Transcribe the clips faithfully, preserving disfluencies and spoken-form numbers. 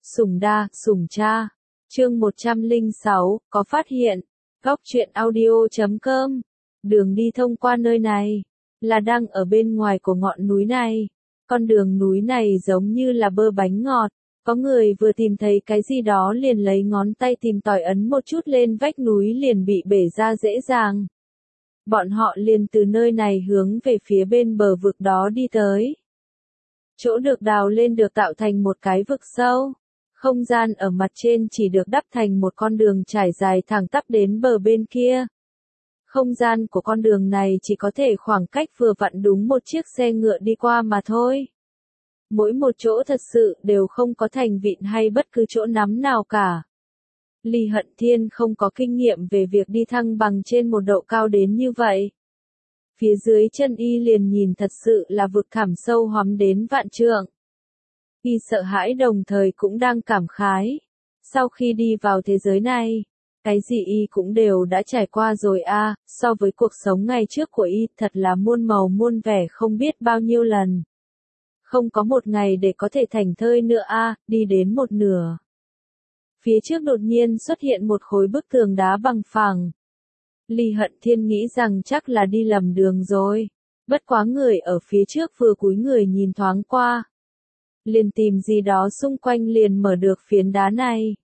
Sủng đa, sủng cha. Chương một trăm lẻ sáu, có phát hiện. Góc truyện audio chấm com. Đường đi thông qua nơi này là đang ở bên ngoài của ngọn núi này. Con đường núi này giống như là bơ bánh ngọt. Có người vừa tìm thấy cái gì đó liền lấy ngón tay tìm tòi ấn một chút lên vách núi liền bị bể ra dễ dàng. Bọn họ liền từ nơi này hướng về phía bên bờ vực đó đi tới. Chỗ được đào lên được tạo thành một cái vực sâu. Không gian ở mặt trên chỉ được đắp thành một con đường trải dài thẳng tắp đến bờ bên kia. Không gian của con đường này chỉ có thể khoảng cách vừa vặn đúng một chiếc xe ngựa đi qua mà thôi. Mỗi một chỗ thật sự đều không có thành vịn hay bất cứ chỗ nắm nào cả. Ly Hận Thiên không có kinh nghiệm về việc đi thăng bằng trên một độ cao đến như vậy. Phía dưới chân y liền nhìn thật sự là vực thẳm sâu hoắm đến vạn trượng. Y sợ hãi đồng thời cũng đang cảm khái. Sau khi đi vào thế giới này, cái gì y cũng đều đã trải qua rồi a, so với cuộc sống ngày trước của y thật là muôn màu muôn vẻ không biết bao nhiêu lần. Không có một ngày để có thể thành thơi nữa a, đi đến một nửa. Phía trước đột nhiên xuất hiện một khối bức tường đá bằng phẳng. Ly Hận Thiên nghĩ rằng chắc là đi lầm đường rồi. Bất quá người ở phía trước vừa cúi người nhìn thoáng qua. Liền tìm gì đó xung quanh liền mở được phiến đá này.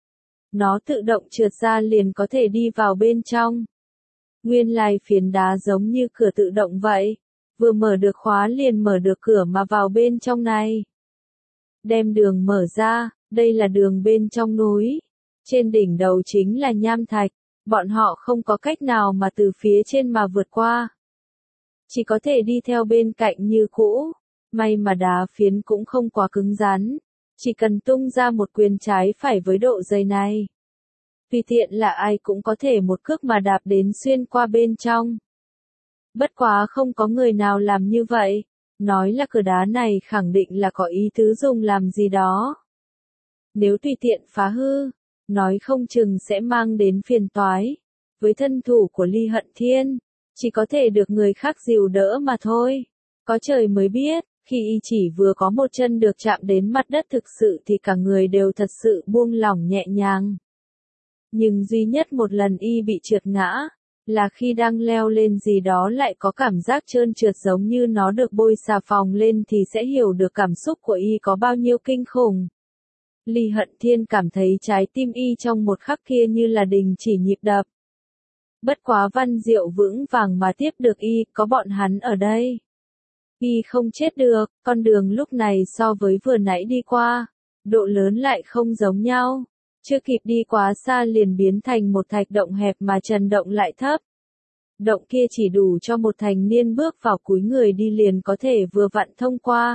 Nó tự động trượt ra liền có thể đi vào bên trong. Nguyên lai phiến đá giống như cửa tự động vậy. Vừa mở được khóa liền mở được cửa mà vào bên trong này. Đem đường mở ra, đây là đường bên trong núi. Trên đỉnh đầu chính là nham thạch. Bọn họ không có cách nào mà từ phía trên mà vượt qua. Chỉ có thể đi theo bên cạnh như cũ. May mà đá phiến cũng không quá cứng rắn. Chỉ cần tung ra một quyền trái phải với độ dày này. Tùy tiện là ai cũng có thể một cước mà đạp đến xuyên qua bên trong. Bất quá không có người nào làm như vậy. Nói là cửa đá này khẳng định là có ý tứ dùng làm gì đó. Nếu tùy tiện phá hư, nói không chừng sẽ mang đến phiền toái. Với thân thủ của Ly Hận Thiên, chỉ có thể được người khác dìu đỡ mà thôi. Có trời mới biết, khi y chỉ vừa có một chân được chạm đến mặt đất thực sự thì cả người đều thật sự buông lỏng nhẹ nhàng. Nhưng duy nhất một lần y bị trượt ngã, là khi đang leo lên gì đó lại có cảm giác trơn trượt giống như nó được bôi xà phòng lên thì sẽ hiểu được cảm xúc của y có bao nhiêu kinh khủng. Ly Hận Thiên cảm thấy trái tim y trong một khắc kia như là đình chỉ nhịp đập. Bất quá Văn Diệu vững vàng mà tiếp được y, có bọn hắn ở đây. Y không chết được, con đường lúc này so với vừa nãy đi qua, độ lớn lại không giống nhau. Chưa kịp đi quá xa liền biến thành một thạch động hẹp mà trần động lại thấp. Động kia chỉ đủ cho một thành niên bước vào cúi người đi liền có thể vừa vặn thông qua.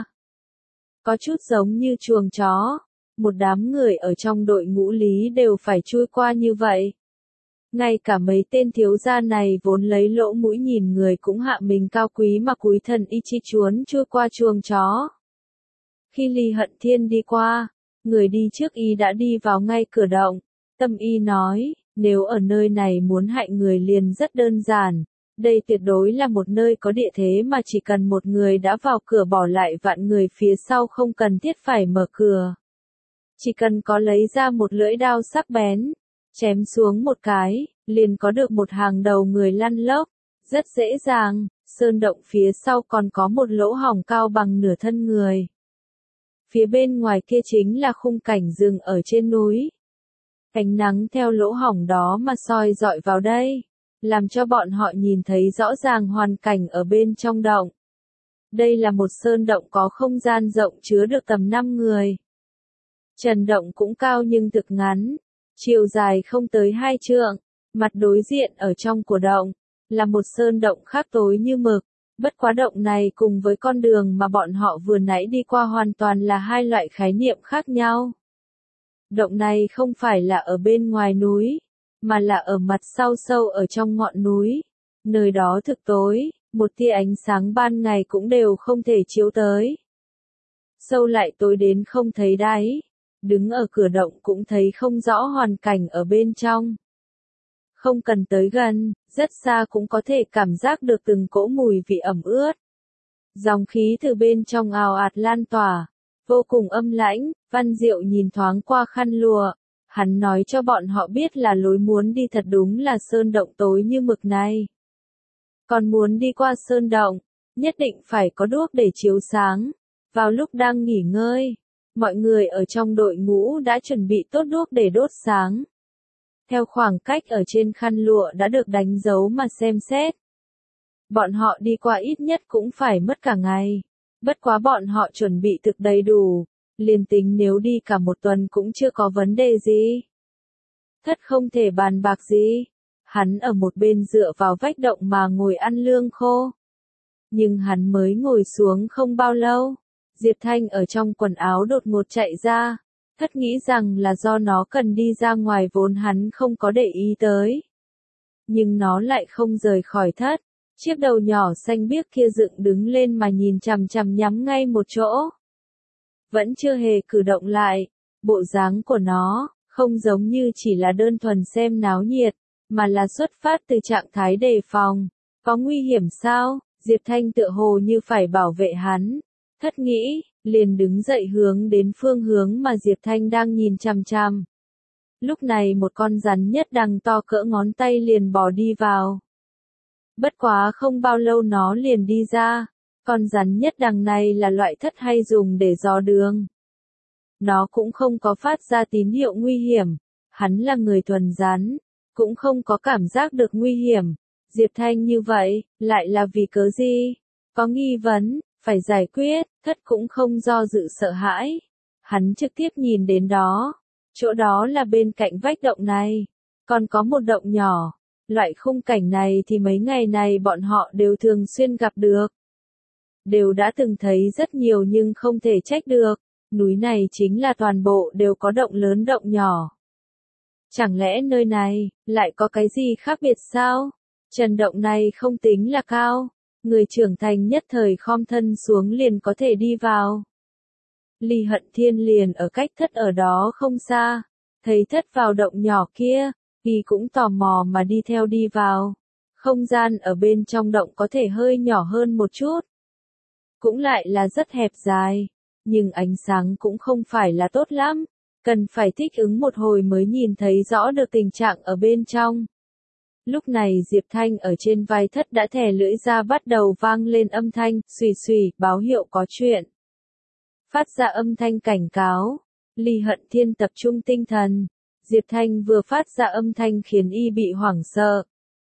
Có chút giống như chuồng chó. Một đám người ở trong đội ngũ lý đều phải chui qua như vậy. Ngay cả mấy tên thiếu gia này vốn lấy lỗ mũi nhìn người cũng hạ mình cao quý mà cúi thần y chi chuốn chui qua chuồng chó. Khi Ly Hận Thiên đi qua, người đi trước y đã đi vào ngay cửa động. Tâm y nói, nếu ở nơi này muốn hại người liền rất đơn giản. Đây tuyệt đối là một nơi có địa thế mà chỉ cần một người đã vào cửa bỏ lại vạn người phía sau không cần thiết phải mở cửa. Chỉ cần có lấy ra một lưỡi đao sắc bén, chém xuống một cái, liền có được một hàng đầu người lăn lóc, rất dễ dàng. Sơn động phía sau còn có một lỗ hổng cao bằng nửa thân người. Phía bên ngoài kia chính là khung cảnh rừng ở trên núi. Ánh nắng theo lỗ hổng đó mà soi dọi vào đây, làm cho bọn họ nhìn thấy rõ ràng hoàn cảnh ở bên trong động. Đây là một sơn động có không gian rộng chứa được tầm năm người. Trần động cũng cao nhưng thực ngắn, chiều dài không tới hai trượng, mặt đối diện ở trong của động, là một sơn động khác tối như mực. Bất quá động này cùng với con đường mà bọn họ vừa nãy đi qua hoàn toàn là hai loại khái niệm khác nhau. Động này không phải là ở bên ngoài núi, mà là ở mặt sau sâu ở trong ngọn núi. Nơi đó thực tối, một tia ánh sáng ban ngày cũng đều không thể chiếu tới. Sâu lại tối đến không thấy đáy. Đứng ở cửa động cũng thấy không rõ hoàn cảnh ở bên trong. Không cần tới gần, rất xa cũng có thể cảm giác được từng cỗ mùi vị ẩm ướt. Dòng khí từ bên trong ào ạt lan tỏa, vô cùng âm lãnh. Văn Diệu nhìn thoáng qua khăn lụa, hắn nói cho bọn họ biết là lối muốn đi thật đúng là sơn động tối như mực này. Còn muốn đi qua sơn động, nhất định phải có đuốc để chiếu sáng. Vào lúc đang nghỉ ngơi, mọi người ở trong đội ngũ đã chuẩn bị tốt đuốc để đốt sáng. Theo khoảng cách ở trên khăn lụa đã được đánh dấu mà xem xét. Bọn họ đi qua ít nhất cũng phải mất cả ngày. Bất quá bọn họ chuẩn bị thực đầy đủ, liền tính nếu đi cả một tuần cũng chưa có vấn đề gì. Thất không thể bàn bạc gì. Hắn ở một bên dựa vào vách động mà ngồi ăn lương khô. Nhưng hắn mới ngồi xuống không bao lâu, Diệp Thanh ở trong quần áo đột ngột chạy ra. Thất nghĩ rằng là do nó cần đi ra ngoài vốn hắn không có để ý tới. Nhưng nó lại không rời khỏi Thất. Chiếc đầu nhỏ xanh biếc kia dựng đứng lên mà nhìn chằm chằm nhắm ngay một chỗ. Vẫn chưa hề cử động lại. Bộ dáng của nó, không giống như chỉ là đơn thuần xem náo nhiệt, mà là xuất phát từ trạng thái đề phòng. Có nguy hiểm sao? Diệp Thanh tựa hồ như phải bảo vệ hắn. Thất nghĩ, liền đứng dậy hướng đến phương hướng mà Diệp Thanh đang nhìn chằm chằm. Lúc này một con rắn nhất đằng to cỡ ngón tay liền bò đi vào. Bất quá không bao lâu nó liền đi ra. Con rắn nhất đằng này là loại Thất hay dùng để dò đường. Nó cũng không có phát ra tín hiệu nguy hiểm. Hắn là người thuần rắn, cũng không có cảm giác được nguy hiểm. Diệp Thanh như vậy, lại là vì cớ gì? Có nghi vấn, phải giải quyết. Thất cũng không do dự sợ hãi. Hắn trực tiếp nhìn đến đó. Chỗ đó là bên cạnh vách động này. Còn có một động nhỏ. Loại khung cảnh này thì mấy ngày này bọn họ đều thường xuyên gặp được. Đều đã từng thấy rất nhiều nhưng không thể trách được. Núi này chính là toàn bộ đều có động lớn động nhỏ. Chẳng lẽ nơi này, lại có cái gì khác biệt sao? Trần động này không tính là cao. Người trưởng thành nhất thời khom thân xuống liền có thể đi vào. Ly Hận Thiên liền ở cách Thất ở đó không xa. Thấy Thất vào động nhỏ kia, y cũng tò mò mà đi theo đi vào. Không gian ở bên trong động có thể hơi nhỏ hơn một chút. Cũng lại là rất hẹp dài. Nhưng ánh sáng cũng không phải là tốt lắm. Cần phải thích ứng một hồi mới nhìn thấy rõ được tình trạng ở bên trong. Lúc này Diệp Thanh ở trên vai Thất đã thè lưỡi ra bắt đầu vang lên âm thanh, xùy xùy, báo hiệu có chuyện. Phát ra âm thanh cảnh cáo. Ly Hận Thiên tập trung tinh thần. Diệp Thanh vừa phát ra âm thanh khiến y bị hoảng sợ.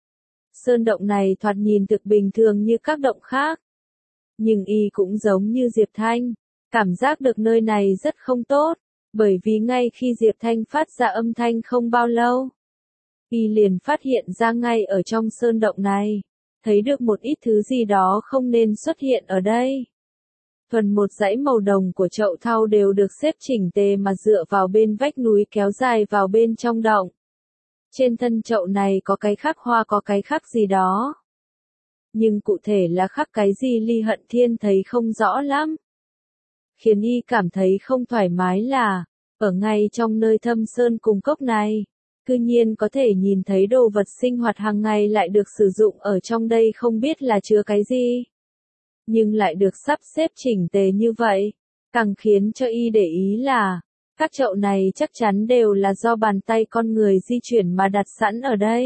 Sơn động này thoạt nhìn thực bình thường như các động khác. Nhưng y cũng giống như Diệp Thanh. Cảm giác được nơi này rất không tốt. Bởi vì ngay khi Diệp Thanh phát ra âm thanh không bao lâu, y liền phát hiện ra ngay ở trong sơn động này, thấy được một ít thứ gì đó không nên xuất hiện ở đây. Thuần một dãy màu đồng của chậu thau đều được xếp chỉnh tề mà dựa vào bên vách núi kéo dài vào bên trong động. Trên thân chậu này có cái khắc hoa có cái khắc gì đó. Nhưng cụ thể là khắc cái gì Ly Hận Thiên thấy không rõ lắm. Khiến y cảm thấy không thoải mái là, ở ngay trong nơi thâm sơn cùng cốc này, cư nhiên có thể nhìn thấy đồ vật sinh hoạt hàng ngày lại được sử dụng ở trong đây không biết là chứa cái gì. Nhưng lại được sắp xếp chỉnh tề như vậy, càng khiến cho y để ý là, các chậu này chắc chắn đều là do bàn tay con người di chuyển mà đặt sẵn ở đây.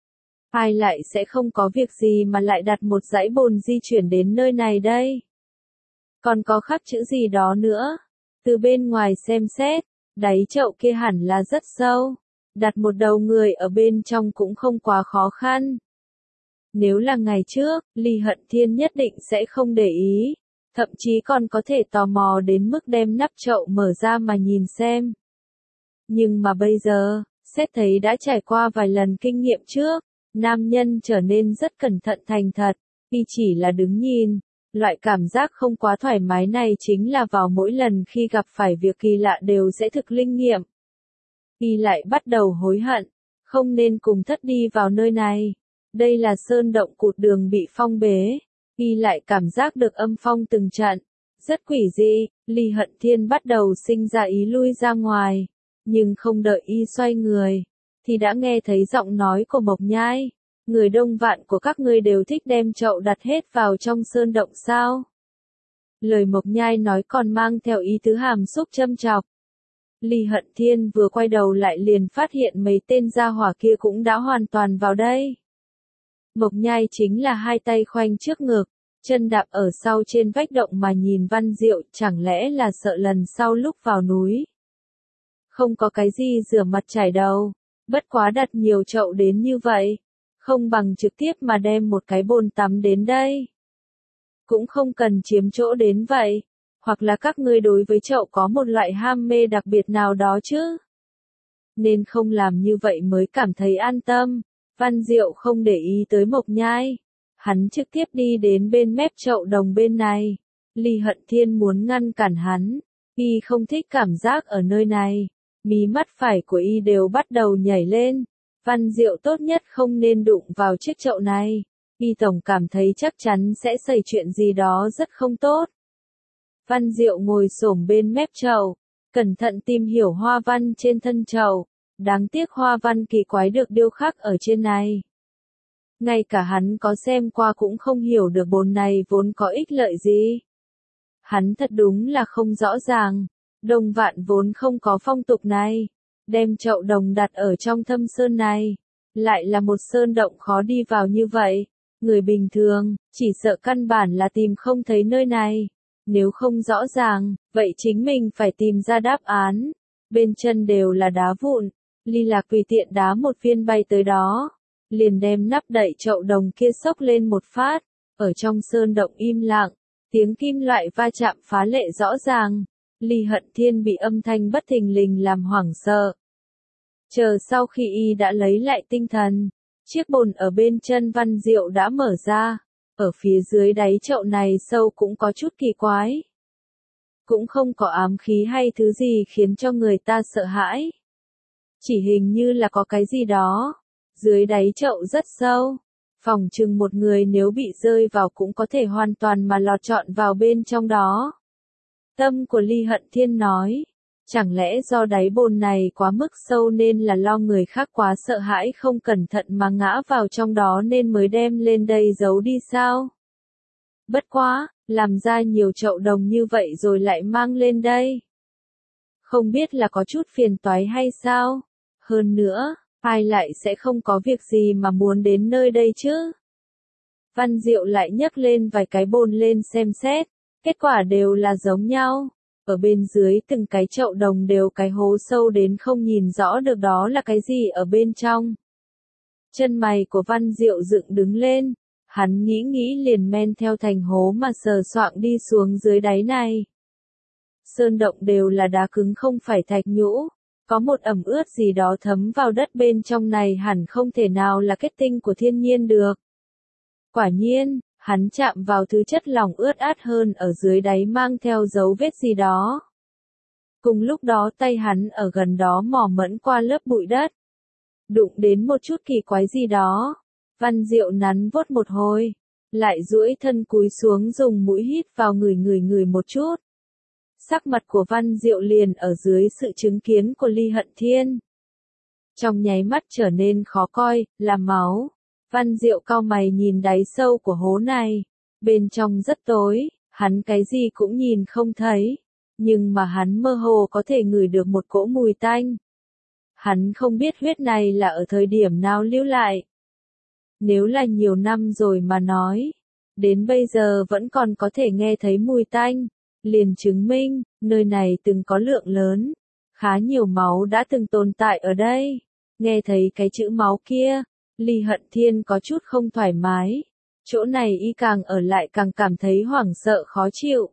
Ai lại sẽ không có việc gì mà lại đặt một dãy bồn di chuyển đến nơi này đây? Còn có khắc chữ gì đó nữa? Từ bên ngoài xem xét, đáy chậu kia hẳn là rất sâu. Đặt một đầu người ở bên trong cũng không quá khó khăn. Nếu là ngày trước, Ly Hận Thiên nhất định sẽ không để ý. Thậm chí còn có thể tò mò đến mức đem nắp chậu mở ra mà nhìn xem. Nhưng mà bây giờ, xét thấy đã trải qua vài lần kinh nghiệm trước, nam nhân trở nên rất cẩn thận thành thật, y chỉ là đứng nhìn. Loại cảm giác không quá thoải mái này chính là vào mỗi lần khi gặp phải việc kỳ lạ đều sẽ thực linh nghiệm. Y lại bắt đầu hối hận, không nên cùng Thất đi vào nơi này. Đây là sơn động cụt đường bị phong bế. Y lại cảm giác được âm phong từng trận. Rất quỷ dị, Ly Hận Thiên bắt đầu sinh ra ý lui ra ngoài. Nhưng không đợi y xoay người, thì đã nghe thấy giọng nói của Mộc Nhai. Người đông vạn của các ngươi đều thích đem chậu đặt hết vào trong sơn động sao? Lời Mộc Nhai nói còn mang theo ý tứ hàm xúc châm chọc. Ly Hận Thiên vừa quay đầu lại liền phát hiện mấy tên gia hỏa kia cũng đã hoàn toàn vào đây. Mộc Nhai chính là hai tay khoanh trước ngực, chân đạp ở sau trên vách động mà nhìn Văn Diệu, chẳng lẽ là sợ lần sau lúc vào núi. Không có cái gì rửa mặt chải đầu, bất quá đặt nhiều chậu đến như vậy, không bằng trực tiếp mà đem một cái bồn tắm đến đây. Cũng không cần chiếm chỗ đến vậy, hoặc là các ngươi đối với chậu có một loại ham mê đặc biệt nào đó chứ. Nên không làm như vậy mới cảm thấy an tâm. Văn Diệu không để ý tới Mộc Nhai. Hắn trực tiếp đi đến bên mép chậu đồng bên này. Ly Hận Thiên muốn ngăn cản hắn. Y không thích cảm giác ở nơi này. Mí mắt phải của Y đều bắt đầu nhảy lên. Văn Diệu tốt nhất không nên đụng vào chiếc chậu này. Y tổng cảm thấy chắc chắn sẽ xảy chuyện gì đó rất không tốt. Văn Diệu ngồi xổm bên mép chậu, cẩn thận tìm hiểu hoa văn trên thân chậu. Đáng tiếc hoa văn kỳ quái được điêu khắc ở trên này. Ngay cả hắn có xem qua cũng không hiểu được bồn này vốn có ích lợi gì. Hắn thật đúng là không rõ ràng. Đồng Vạn vốn không có phong tục này. Đem chậu đồng đặt ở trong thâm sơn này. Lại là một sơn động khó đi vào như vậy. Người bình thường, chỉ sợ căn bản là tìm không thấy nơi này. Nếu không rõ ràng, vậy chính mình phải tìm ra đáp án. Bên chân đều là đá vụn. Ly Lạc tùy tiện đá một viên bay tới đó. Liền đem nắp đậy chậu đồng kia xốc lên một phát. Ở trong sơn động im lặng. Tiếng kim loại va chạm phá lệ rõ ràng. Ly Hận Thiên bị âm thanh bất thình lình làm hoảng sợ. Chờ sau khi y đã lấy lại tinh thần. Chiếc bồn ở bên chân Văn Diệu đã mở ra. Ở phía dưới đáy chậu này sâu cũng có chút kỳ quái. Cũng không có ám khí hay thứ gì khiến cho người ta sợ hãi. Chỉ hình như là có cái gì đó. Dưới đáy chậu rất sâu. Phòng chừng một người nếu bị rơi vào cũng có thể hoàn toàn mà lọt trọn vào bên trong đó. Tâm của Ly Hận Thiên nói. Chẳng lẽ do đáy bồn này quá mức sâu nên là lo người khác quá sợ hãi không cẩn thận mà ngã vào trong đó nên mới đem lên đây giấu đi sao? Bất quá, làm ra nhiều chậu đồng như vậy rồi lại mang lên đây. Không biết là có chút phiền toái hay sao? Hơn nữa, ai lại sẽ không có việc gì mà muốn đến nơi đây chứ? Văn Diệu lại nhấc lên vài cái bồn lên xem xét, kết quả đều là giống nhau. Ở bên dưới từng cái chậu đồng đều cái hố sâu đến không nhìn rõ được đó là cái gì ở bên trong. Chân mày của Văn Diệu dựng đứng lên, hắn nghĩ nghĩ liền men theo thành hố mà sờ soạng đi xuống dưới đáy này. Sơn động đều là đá cứng không phải thạch nhũ, có một ẩm ướt gì đó thấm vào đất bên trong này hẳn không thể nào là kết tinh của thiên nhiên được. Quả nhiên, hắn chạm vào thứ chất lỏng ướt át hơn ở dưới đáy mang theo dấu vết gì đó. Cùng lúc đó tay hắn ở gần đó mò mẫm qua lớp bụi đất. Đụng đến một chút kỳ quái gì đó. Văn Diệu nắn vuốt một hồi. Lại duỗi thân cúi xuống dùng mũi hít vào người người người một chút. Sắc mặt của Văn Diệu liền ở dưới sự chứng kiến của Ly Hận Thiên. Trong nháy mắt trở nên khó coi, là máu. Văn Diệu cau mày nhìn đáy sâu của hố này. Bên trong rất tối, hắn cái gì cũng nhìn không thấy. Nhưng mà hắn mơ hồ có thể ngửi được một cỗ mùi tanh. Hắn không biết huyết này là ở thời điểm nào lưu lại. Nếu là nhiều năm rồi mà nói. Đến bây giờ vẫn còn có thể nghe thấy mùi tanh. Liền chứng minh, nơi này từng có lượng lớn. Khá nhiều máu đã từng tồn tại ở đây. Nghe thấy cái chữ máu kia. Ly Hận Thiên có chút không thoải mái. Chỗ này y càng ở lại càng cảm thấy hoảng sợ khó chịu.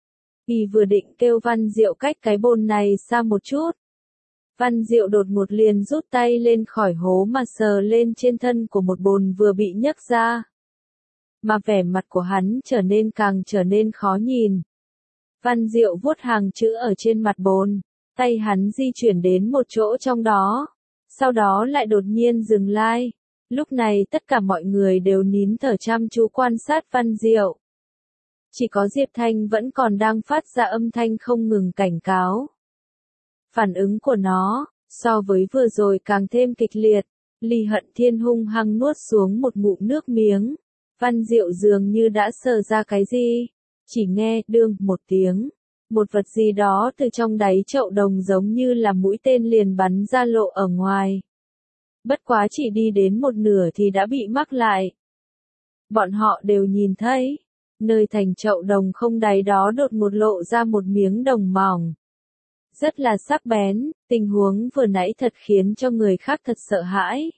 Y vừa định kêu Văn Diệu cách cái bồn này xa một chút. Văn Diệu đột ngột liền rút tay lên khỏi hố mà sờ lên trên thân của một bồn vừa bị nhấc ra. Mà vẻ mặt của hắn trở nên càng trở nên khó nhìn. Văn Diệu vuốt hàng chữ ở trên mặt bồn. Tay hắn di chuyển đến một chỗ trong đó. Sau đó lại đột nhiên dừng lại. Lúc này tất cả mọi người đều nín thở chăm chú quan sát Văn Diệu. Chỉ có Diệp Thanh vẫn còn đang phát ra âm thanh không ngừng cảnh cáo. Phản ứng của nó, so với vừa rồi càng thêm kịch liệt. Ly Hận Thiên hung hăng nuốt xuống một ngụm nước miếng. Văn Diệu dường như đã sờ ra cái gì. Chỉ nghe, đương, một tiếng. Một vật gì đó từ trong đáy chậu đồng giống như là mũi tên liền bắn ra lộ ở ngoài. Bất quá chỉ đi đến một nửa thì đã bị mắc lại. Bọn họ đều nhìn thấy, nơi thành chậu đồng không đáy đó đột một lộ ra một miếng đồng mỏng. Rất là sắc bén, tình huống vừa nãy thật khiến cho người khác thật sợ hãi.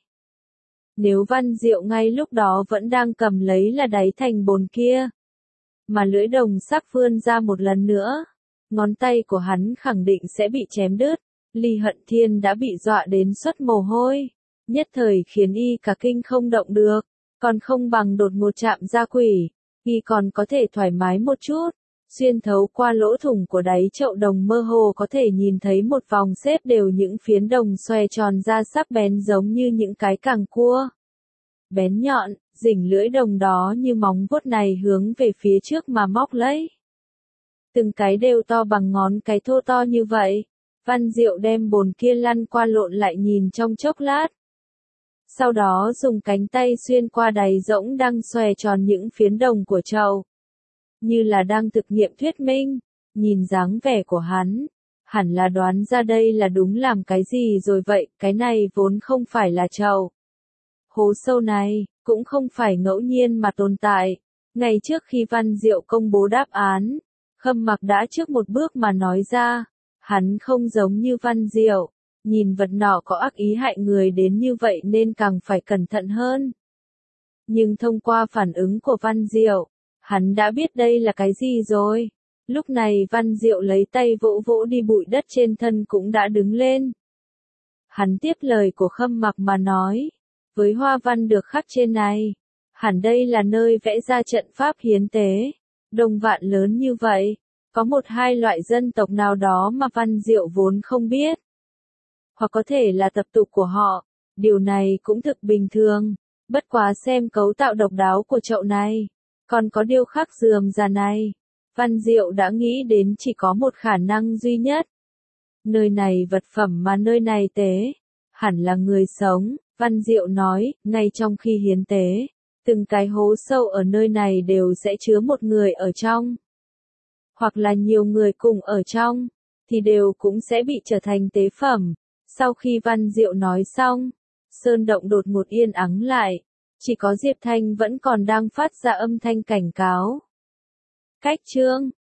Nếu Văn Diệu ngay lúc đó vẫn đang cầm lấy là đáy thành bồn kia, mà lưỡi đồng sắc vươn ra một lần nữa, ngón tay của hắn khẳng định sẽ bị chém đứt. Ly Hận Thiên đã bị dọa đến xuất mồ hôi, nhất thời khiến y cả kinh không động được, còn không bằng đột ngột chạm ra quỷ, y còn có thể thoải mái một chút. Xuyên thấu qua lỗ thủng của đáy chậu đồng mơ hồ có thể nhìn thấy một vòng xếp đều những phiến đồng xòe tròn ra sắc bén giống như những cái càng cua. Bén nhọn, rỉnh lưỡi đồng đó như móng vuốt này hướng về phía trước mà móc lấy. Từng cái đều to bằng ngón cái thô to như vậy. Văn Diệu đem bồn kia lăn qua lộn lại nhìn trong chốc lát. Sau đó dùng cánh tay xuyên qua đáy rỗng đang xòe tròn những phiến đồng của chậu. Như là đang thực nghiệm thuyết minh, nhìn dáng vẻ của hắn, hẳn là đoán ra đây là đúng làm cái gì rồi vậy, cái này vốn không phải là chậu. Hố sâu này, cũng không phải ngẫu nhiên mà tồn tại. Ngay trước khi Văn Diệu công bố đáp án, Khâm Mặc đã trước một bước mà nói ra, hắn không giống như Văn Diệu, nhìn vật nọ có ác ý hại người đến như vậy nên càng phải cẩn thận hơn. Nhưng thông qua phản ứng của Văn Diệu, hắn đã biết đây là cái gì rồi. Lúc này Văn Diệu lấy tay vỗ vỗ đi bụi đất trên thân cũng đã đứng lên. Hắn tiếp lời của Khâm Mặc mà nói, với hoa văn được khắc trên này, hẳn đây là nơi vẽ ra trận pháp hiến tế. Đồng vạn lớn như vậy, có một hai loại dân tộc nào đó mà Văn Diệu vốn không biết. Hoặc có thể là tập tục của họ, điều này cũng thực bình thường. Bất quá xem cấu tạo độc đáo của chậu này, còn có điêu khắc rườm rà này, Văn Diệu đã nghĩ đến chỉ có một khả năng duy nhất. Nơi này vật phẩm mà nơi này tế, hẳn là người sống. Văn Diệu nói, ngay trong khi hiến tế, từng cái hố sâu ở nơi này đều sẽ chứa một người ở trong. Hoặc là nhiều người cùng ở trong, thì đều cũng sẽ bị trở thành tế phẩm. Sau khi Văn Diệu nói xong, sơn động đột ngột yên ắng lại, chỉ có Diệp Thanh vẫn còn đang phát ra âm thanh cảnh cáo. Cách chương